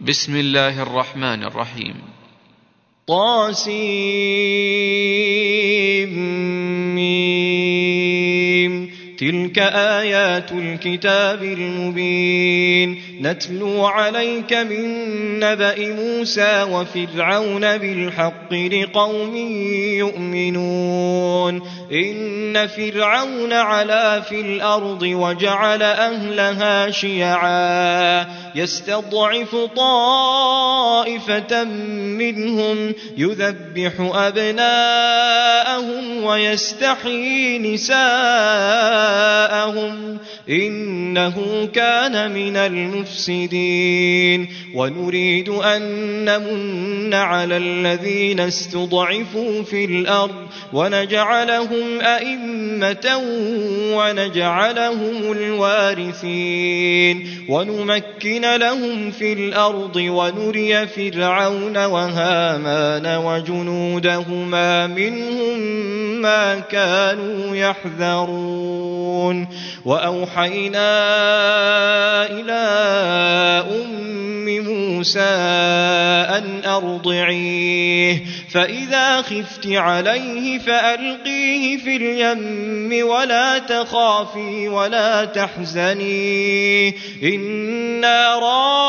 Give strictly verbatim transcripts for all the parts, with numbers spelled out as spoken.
بسم الله الرحمن الرحيم. طاسيم تلك آيات الكتاب المبين نتلو عليك من نبأ موسى وفرعون بالحق لقوم يؤمنون إن فرعون علا في الأرض وجعل أهلها شيعا يستضعف طائفة منهم يذبح أبناءهم ويستحيي نساءهم إنه كان من المفسدين ونريد أن نمن على الذين استضعفوا في الأرض ونجعلهم أئمة ونجعلهم الوارثين ونمكن لهم في الأرض ونري فرعون وهامان وجنودهما منهم ما كانوا يحذرون وأوحينا إلى أم موسى أن أرضعيه فإذا خفت عليه فألقيه في اليم ولا تخافي ولا تحزني إنا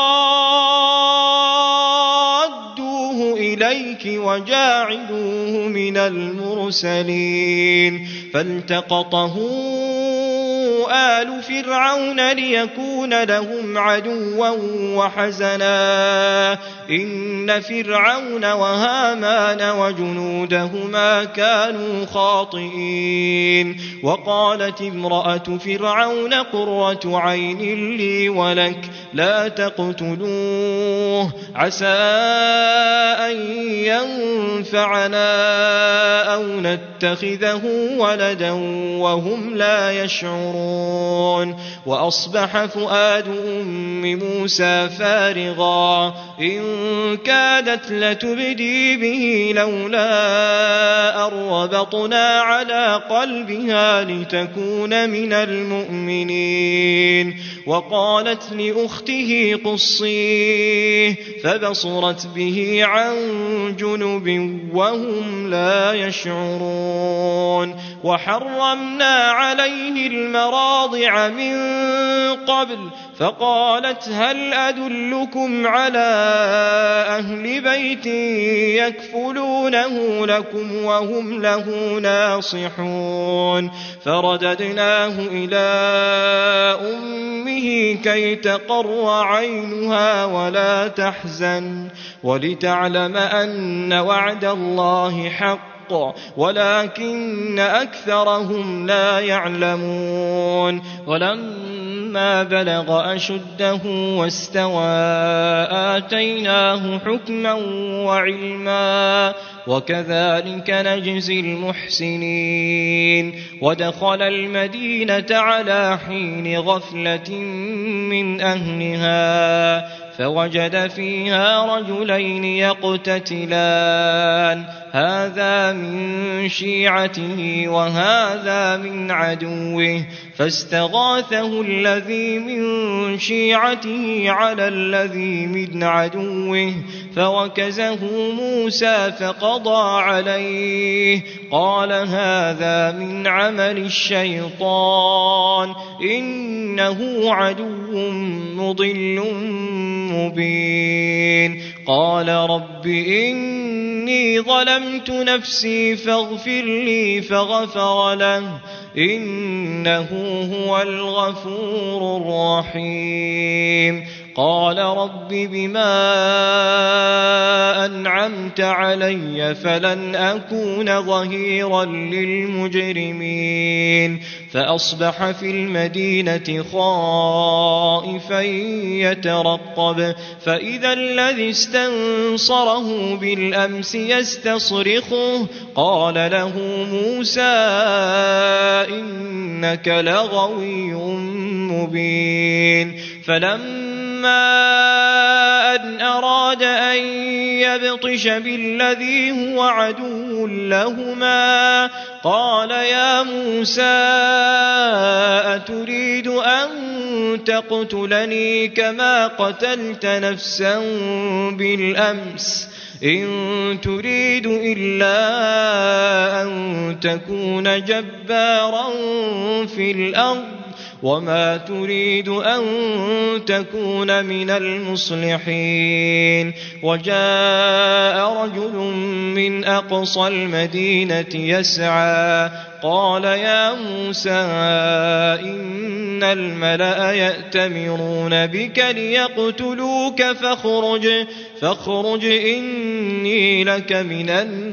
رادوه إليك وجاعلوه من المرسلين فالتقطه آل فرعون ليكون لهم عدوا وحزنا إن فرعون وهامان وجنودهما كانوا خاطئين وقالت امرأة فرعون قرة عين لي ولك لا تقتلوه عسى أن ينفعنا أو نتخذه ولدا وهم لا يشعرون وأصبح فؤاد أم موسى فارغا إن كادت لتبدي به لولا أن ربطنا على قلبها لتكون من المؤمنين وقالت لأخته قصيه فبصرت به عن جنب وهم لا يشعرون وحرمنا عليه المراضع من قبل فقالت هل أدلكم على أهل بيت يكفلونه لكم وهم له ناصحون فرددناه إلى أمه كي تقر عينها ولا تحزن ولتعلم أن وعد الله حق ولكن أكثرهم لا يعلمون ولما بلغ أشده واستوى آتيناه حكما وعلما وكذلك نجزي المحسنين ودخل المدينة على حين غفلة من أهلها فوجد فيها رجلين يقتتلان هذا من شيعته وهذا من عدوه فاستغاثه الذي من شيعته على الذي من عدوه فوكزه موسى فقضى عليه قال هذا من عمل الشيطان إنه عدو مضل مبين قال رب إني ظلمت نفسي فاغفر لي فغفر له إنه هو الغفور الرحيم قال رب بما أنعمت علي فلن أكون ظهيرا للمجرمين فأصبح في المدينة خائفا يترقب فإذا الذي استنصره بالأمس يستصرخه قال له موسى إنك لغوي مبين فلما أن أراد أن يبطش بالذي هو عدو لهما قال يا موسى أتريد أن تقتلني كما قتلت نفسا بالأمس إن تريد إلا أن تكون جبارا في الأرض وما تريد أن تكون من المصلحين. وجاء رجل من أقصى المدينة يسعى قال يا موسى إن الملأ يأتمرون بك ليقتلوك فاخرج فاخرج إني لك من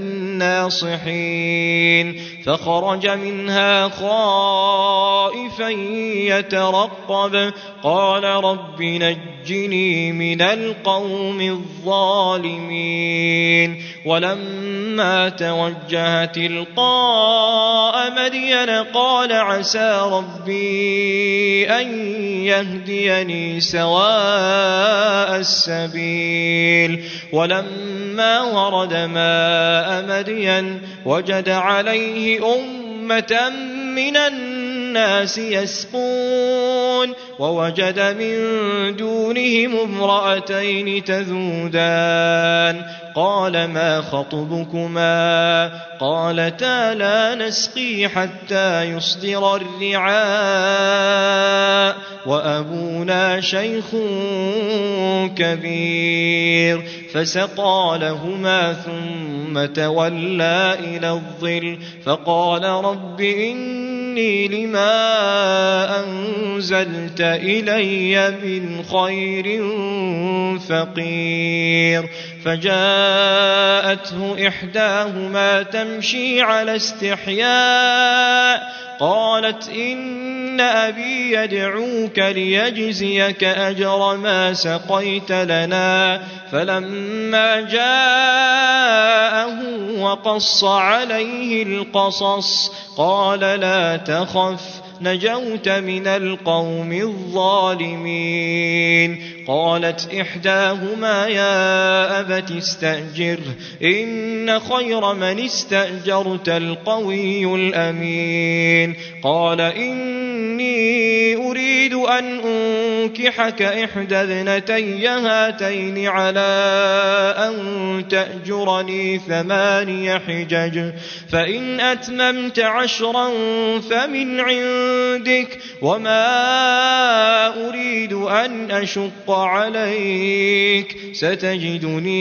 الناصحين. فخرج منها خائفا يترقب قال رب نجني من القوم الظالمين. ولما توجه تلقاء مدين قال عسى ربي أن يهديني سواء السبيل. ولما ورد ماء مدين وجد عليه أمة من الناس يسقون ووجد من دونهم امرأتين تذودان قال ما خطبكما قالتا لا نسقي حتى يصدر الرعاء وأبونا شيخ كبير. فسقى لهما ثم تولى إلى الظل فقال رب إني لما أنزلت إلي من خير فقير. فجاءته إحداهما تمشي على استحياء قالت إن أبي يدعوك ليجزيك أجر ما سقيت لنا. فلما جاءه وقص عليه القصص قال لا تخف نجوت من القوم الظالمين. قالت إحداهما يا أبت استأجر إن خير من استأجرت القوي الأمين. قال إني أريد أن أنكحك إحدى ابنتي هاتين على أن تأجرني ثماني حجج فإن أتممت عشرا فمن عندك وما أريد أن أشق عليك ستجدني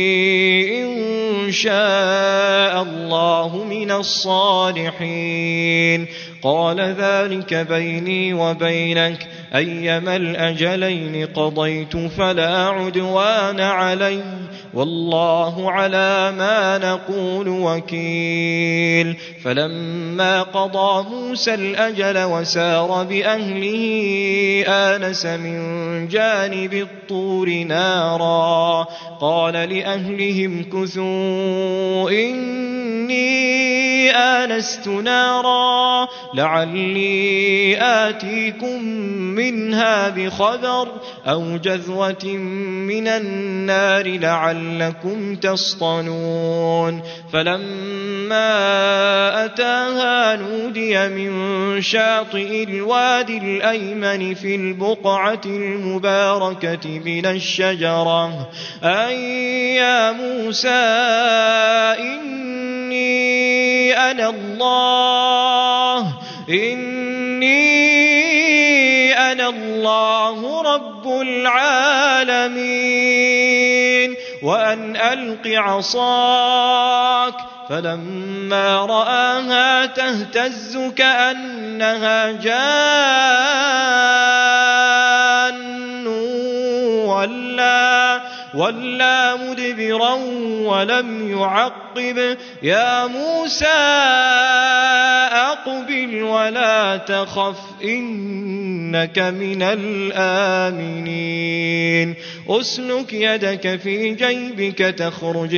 إن شاء الله من الصالحين. قال ذلك بيني وبينك أيما الأجلين قضيت فلا عدوان علي والله على ما نقول وكيل. فلما قضى موسى الأجل وسار بأهله آنس من جانب الطور نارا قال لأهلهم كثوا إني آنست نارا لعلي آتيكم منها بخبر أو جذوة من النار لعلكم تصطلون. فلما أتاها نودي من شاطئ الوادي الأيمن في البقعة المباركة من الشجرة أي يا موسى إني أنا الله إني أنا الله رب العالمين وأن ألق عصاك. فلما رآها تهتز كأنها جان ولا ولا مدبرا ولم يعقب يا موسى أقبل ولا تخف إنك من الآمنين. أسلك يدك في جيبك تخرج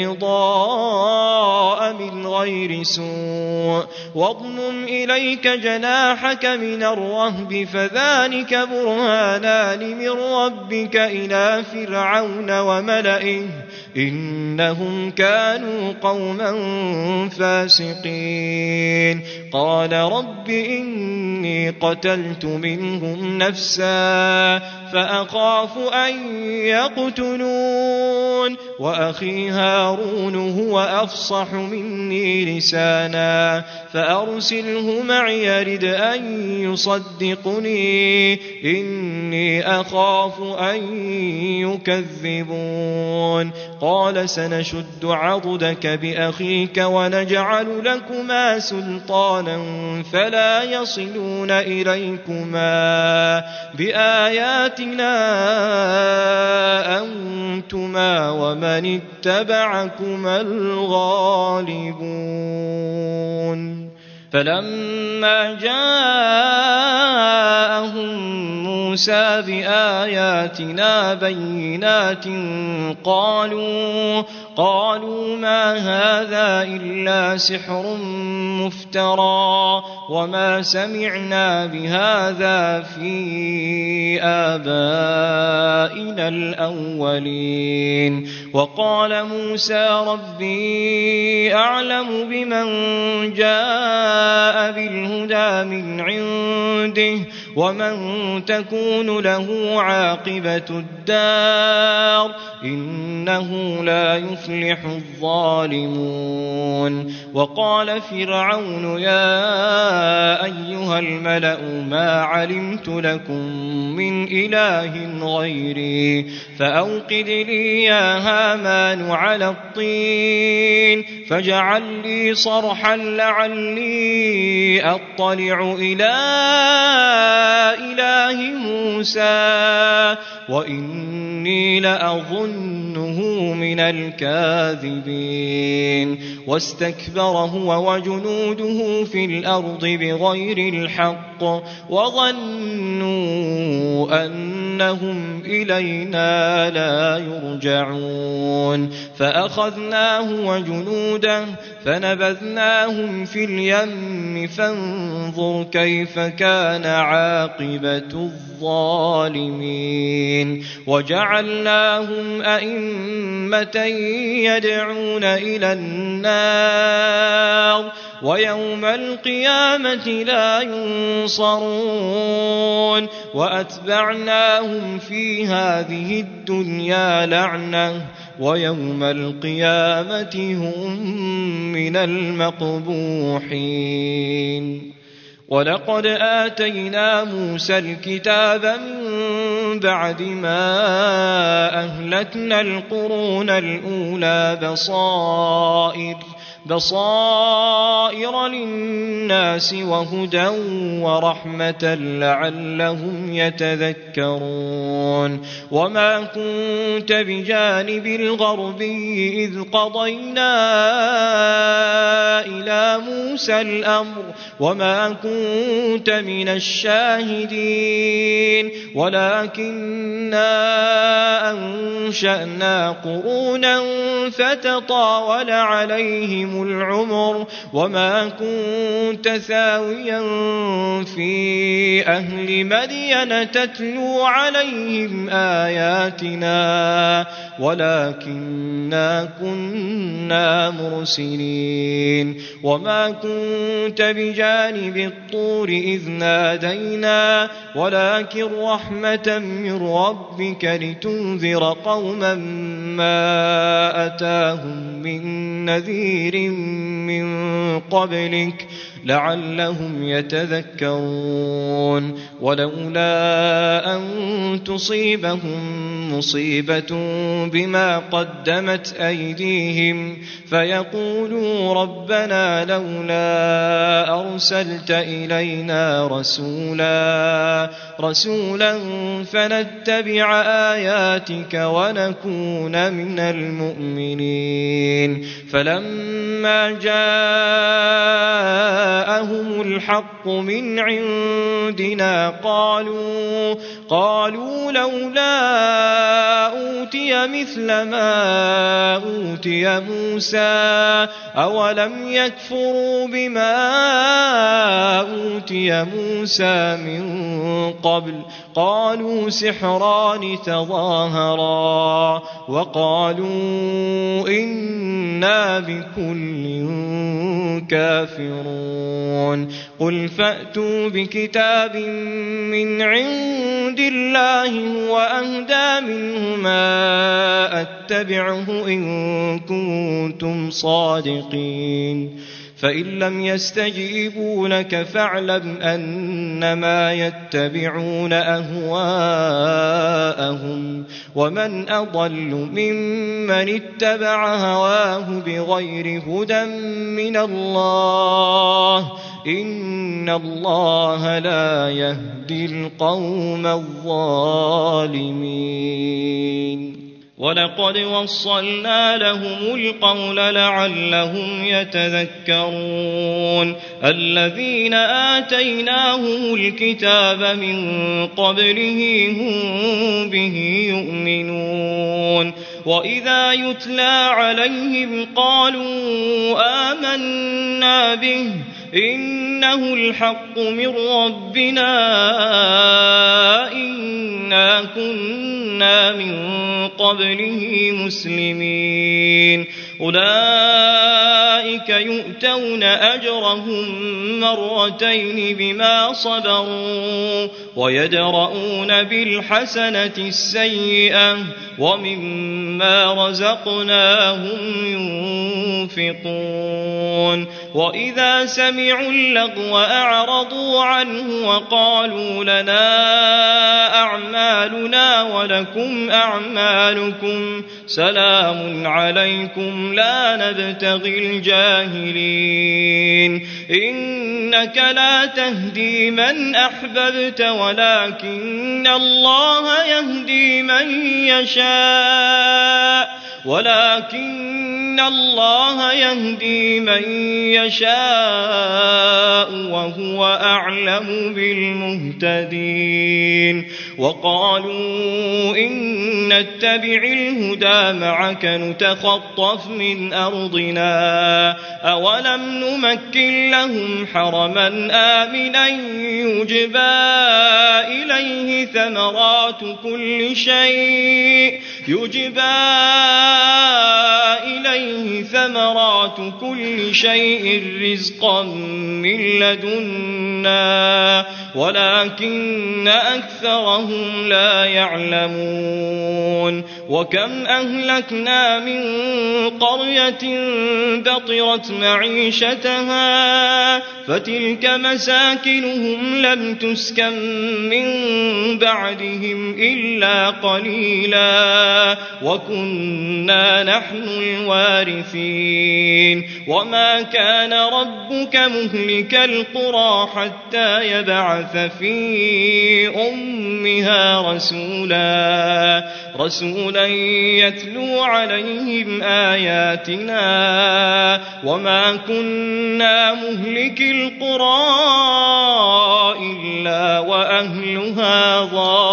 بيضاء من غير سوء واضمم إليك جناحك من الرهب فذلك برهانان من ربك إلى فرعون وملئه إنهم كانوا قوما فاسقين قال رب إني قتلت منهم نفسا فأخاف أن يقتلون وأخي هارون هو أفصح مني لسانا فأرسله معي يرد أن يصدقني إني أخاف أن يكذبون قال سنشد عضدك بأخيك ونجعل لكما سلطانا فلا يصلون إليكما بآياتنا أنتما ومن اتبعكما الغالبون فلما جاءهم موسى بآياتنا بينات قالوا قالوا ما هذا إلا سحر مفترى وما سمعنا بهذا في آبائنا الأولين وقال موسى ربي أعلم بمن جاء بالهدى من عنده ومن تكون له عاقبة الدار إنه لا يفلح الظالمون وقال فرعون يا أيها الملأ ما علمت لكم من إله غيري فأوقد لي يا هامان على الطين فاجعل لي صرحا لعلي أطلع إلى إله موسى وإني لأظنه من الكاذبين واستكبر هو وجنوده في الأرض بغير الحق وظنوا أنهم إلينا لا يرجعون فأخذناه وجنوده فنبذناهم في اليم فانظر كيف كان عاقبة الظالمين وجعلناهم أئمة يدعون إلى النار ويوم القيامة لا ينصرون وأتبعناهم في هذه الدنيا لعنة ويوم القيامة هم من المقبوحين ولقد آتينا موسى الكتاب من بعد ما أهلكنا القرون الأولى بصائر بصائر للناس وهدى ورحمة لعلهم يتذكرون وما كنت بجانب الغربي إذ قضينا إلى موسى الأمر وما كنت من الشاهدين ولكننا أنشأنا قرونا فتطاول عليهم العمر وما كنت ثاويا في أهل مدين تتلو عليهم آياتنا ولكننا كنا مرسلين وما كنت بجانب الطور إذ نادينا ولكن رحمة من ربك لتنذر قوما ما أتاهم من نذير من قبلك لعلهم يتذكرون ولولا أن تصيبهم مصيبة بما قدمت أيديهم فيقولوا ربنا لولا أرسلت إلينا رسولا رسولا فنتبع آياتك ونكون من المؤمنين فلما جاء جاءهم الحق من عندنا قالوا قالوا لولا أوتي مثل ما أوتي موسى أولم يكفروا بما أوتي موسى من قبل قالوا سحران تظاهرا وقالوا إنا بكل كافرون قل فأتوا بكتاب من عند الله هو أهدى منهما أتبعه إن كنتم صادقين فإن لم يستجيبوا لك فاعلم أنما يتبعون أهواءهم ومن أضل ممن اتبع هواه بغير هدى من الله إن الله لا يهدي القوم الظالمين ولقد وصلنا لهم القول لعلهم يتذكرون الذين آتيناهم الكتاب من قبله هم به يؤمنون وإذا يتلى عليهم قالوا آمنا به إنه الحق من ربنا إنا كنا من قبله مسلمين أولئك يؤتون أجرهم مرتين بما صبروا ويدرؤون بالحسنة السيئة ومما رزقناهم ينفقون وإذا سمعوا اللغو أعرضوا عنه وقالوا لنا أعمالنا ولكم أعمالكم سلام عليكم لا نبتغي الجاهلين إنك لا تهدي من أحببت ولكن الله يهدي من يشاء ولكن الله يهدي من يشاء وهو أعلم بالمهتدين وقالوا إن نتبع الهدى معك نتخطف من أرضنا أولم نمكن لهم حرما آمنا يجبى إليه ثمرات كل شيء يجبى إليه ثمرات كل شيء رزقا من لدنا ولكن أكثرهم لا يعلمون وكم أهلكنا من قرية بطرت معيشتها فتلك مساكنهم لم تسكن من بعدهم إلا قليلا وكنا نحن الوارثين وما كان ربك مهلك القرى حتى يبعث في أمها رسولا رسولا يتلو عليهم آياتنا وما كنا مهلك القرى إلا وأهلها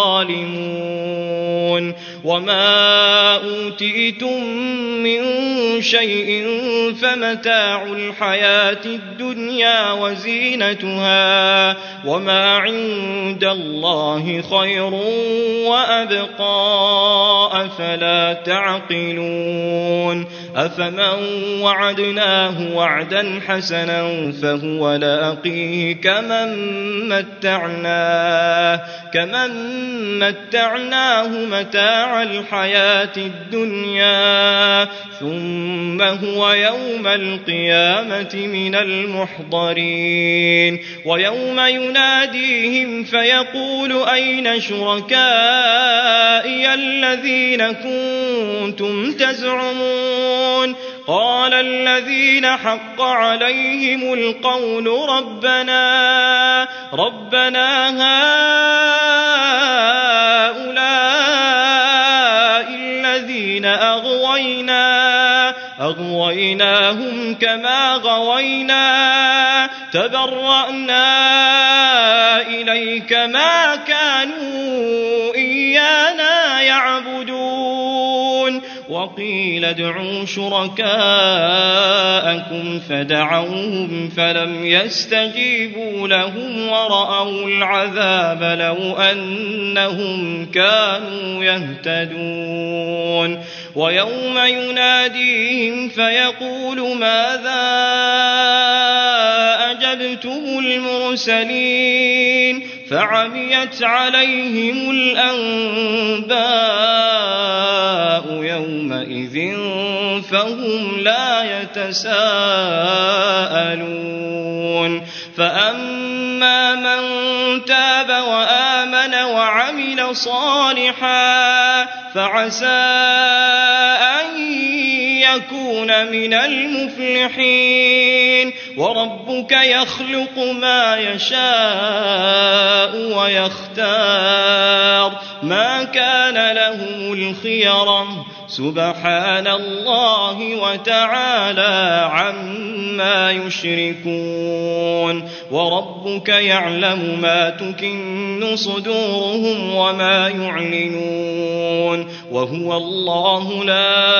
ظالمون وما أوتيتم من شيء فمتاع الحياة الدنيا وزينتها وما عند الله خير وأبقى أفلا تعقلون أفمن وعدناه وعدا حسنا فهو لاقيه كمن متعناه كمن متعناه متاع الحياة الدنيا ثم هو يوم القيامة من المحضرين ويوم يناديهم فيقول أين شركائي الذين كنتم تزعمون قال الذين حق عليهم القول ربنا ربنا هؤلاء الذين أغوينا أغويناهم كما غوينا تبرأنا إليك ما كانوا إيانا يعبدون وقيل ادعوا شركاءكم فدعوهم فلم يستجيبوا لهم ورأوا العذاب لو أنهم كانوا يهتدون ويوم يناديهم فيقول ماذا أجبتم المرسلين فعميت عليهم الأنباء يومئذ فهم لا يتساءلون فأما من تاب وآمن وعمل صالحا فعسى أن يكون من المفلحين وربك يخلق ما يشاء ويختار ما كان لهم الخيرة سبحان الله وتعالى عما يشركون وربك يعلم ما تكن صدورهم وما يعلنون وهو الله لا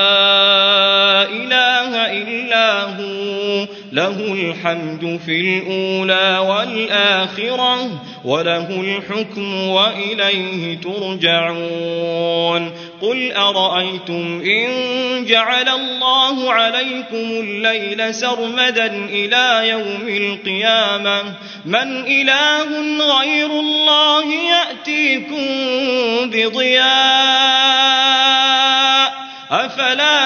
إله إلا هو له الحمد في الأولى والآخرة وله الحكم وإليه ترجعون قل أرأيتم إن جعل الله عليكم الليل سرمدا إلى يوم القيامة من إله غير الله يأتيكم بضياء أفلا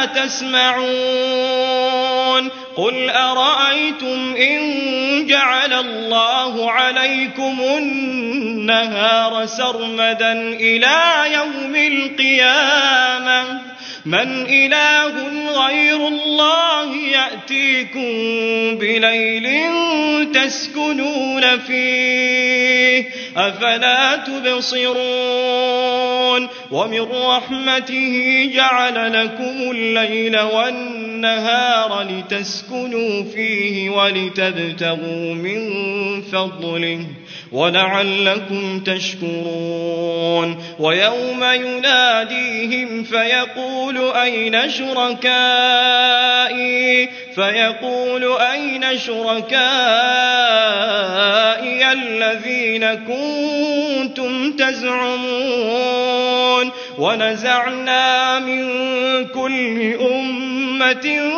تسمعون قل أرأيتم إن جعل الله عليكم النهار سرمدا إلى يوم القيامة من إله غير الله يأتيكم بليل تسكنون فيه أفلا تبصرون ومن رحمته جعل لكم الليل والنهار لتسكنوا فيه ولتبتغوا من فضله ولعلكم تشكرون ويوم يناديهم فيقول أين شركائي فيقول أين شركائي الذين كنتم تزعمون ونزعنا من كل أمة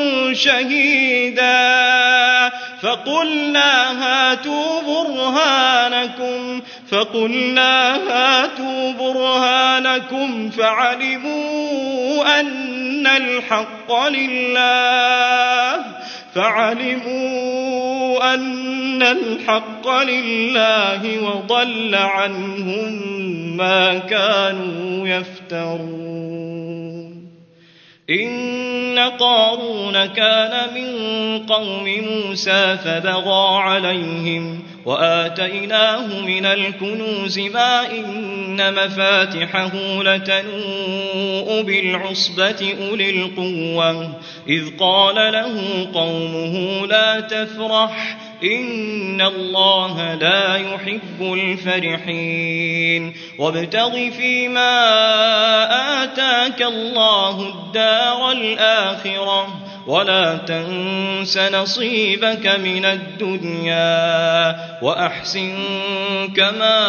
شهيدا فقلنا هاتوا برهانكم فقلنا هاتوا برهانكم فعلموا أن الحق لله فعلموا أن الحق لله وضل عنهم ما كانوا يفترون إن قارون كان من قوم موسى فبغى عليهم وآتيناه من الكنوز ما إن مفاتحه لتنوء بالعصبة أولي القوة إذ قال له قومه لا تفرح إن الله لا يحب الفرحين وابتغ فيما آتاك الله الدار الآخرة ولا تنس نصيبك من الدنيا وأحسن كما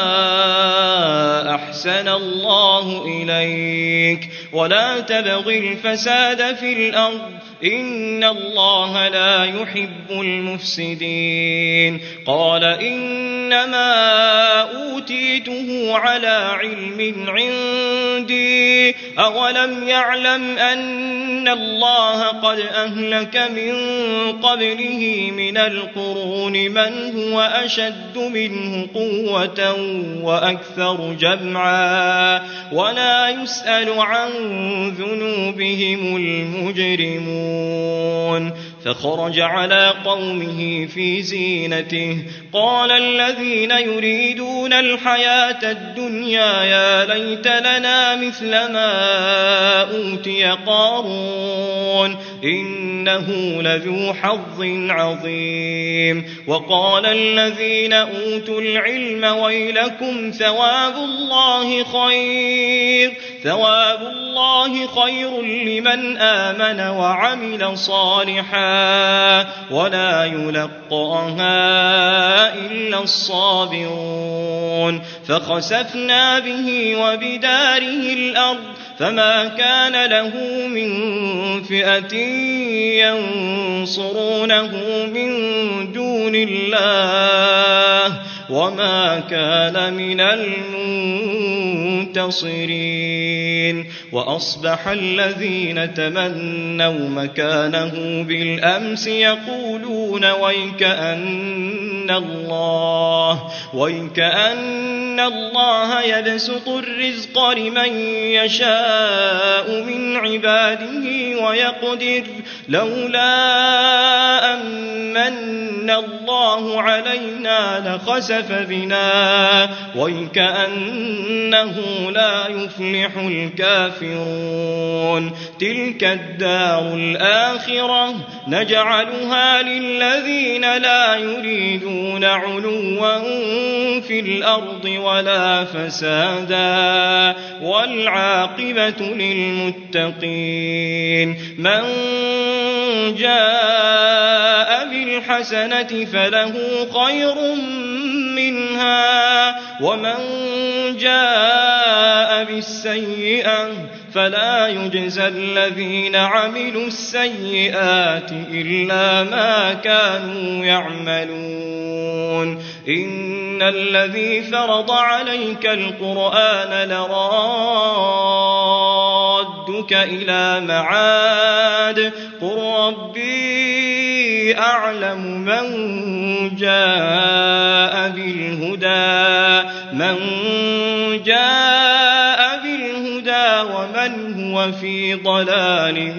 أحسن الله إليك ولا تبغ الفساد في الأرض إن الله لا يحب المفسدين قال إنما أوتيته على علم عندي أولم يعلم أن الله قد أهلك من قبله من القرون من هو أشد منه قوة وأكثر جمعا ولا يسأل عن ذنوبهم المجرمون فخرج على قومه في زينته قال الذين يريدون الحياة الدنيا يا ليت لنا مثل ما أوتي أوتي قارون إنه لذو حظ عظيم وقال الذين أوتوا العلم ويلكم ثواب الله خير ثواب الله خير لمن آمن وعمل صالحا ولا يلقاها إلا الصابرون فخسفنا به وبداره الأرض فما كان له من فئة ينصرونه من دون الله وما كان من المنتصرين وأصبح الذين تمنوا مكانه بالأمس يقولون ويكأن الله ويكأن الله يبسط الرزق لمن يشاء من عباده ويقدر لولا أمن الله علينا لخسف بنا ويكأنه لا يفلح الكافرون تلك الدار الآخرة نجعلها للذين لا يريدون علوا في الأرض ولا فسادا والعاقبة للمتقين من جاء بالحسنة فله خير منها ومن جاء بالسيئة فلا يجزى الذين عملوا السيئات إلا ما كانوا يعملون إن الذي فرض عليك القرآن لرادك إلى معاد قل ربي أعلم من جاء بالهدى من جاء بالهدى ومن هو في ضلال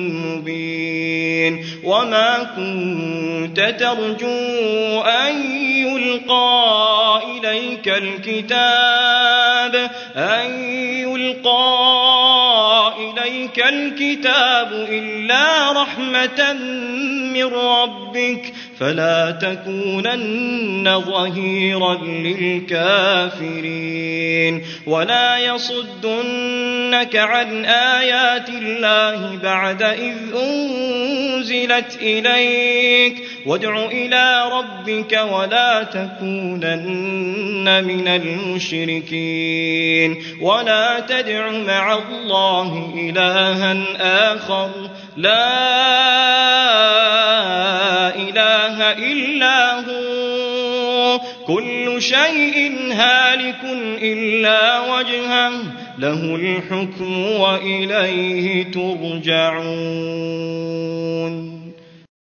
مبين وما كنت ترجو أن يلقى إليك الكتاب أن يلقى إليك الكتاب إلا رحمة من ربك فلا تكونن ظهيرا للكافرين ولا يصدنك عن آيات الله بعد إذ أنزلت إليك وادع إلى ربك ولا تكونن من المشركين ولا تدع مع الله إلها آخر لا إله إلا هو كل شيء هالك إلا وجهه له الحكم وإليه ترجعون.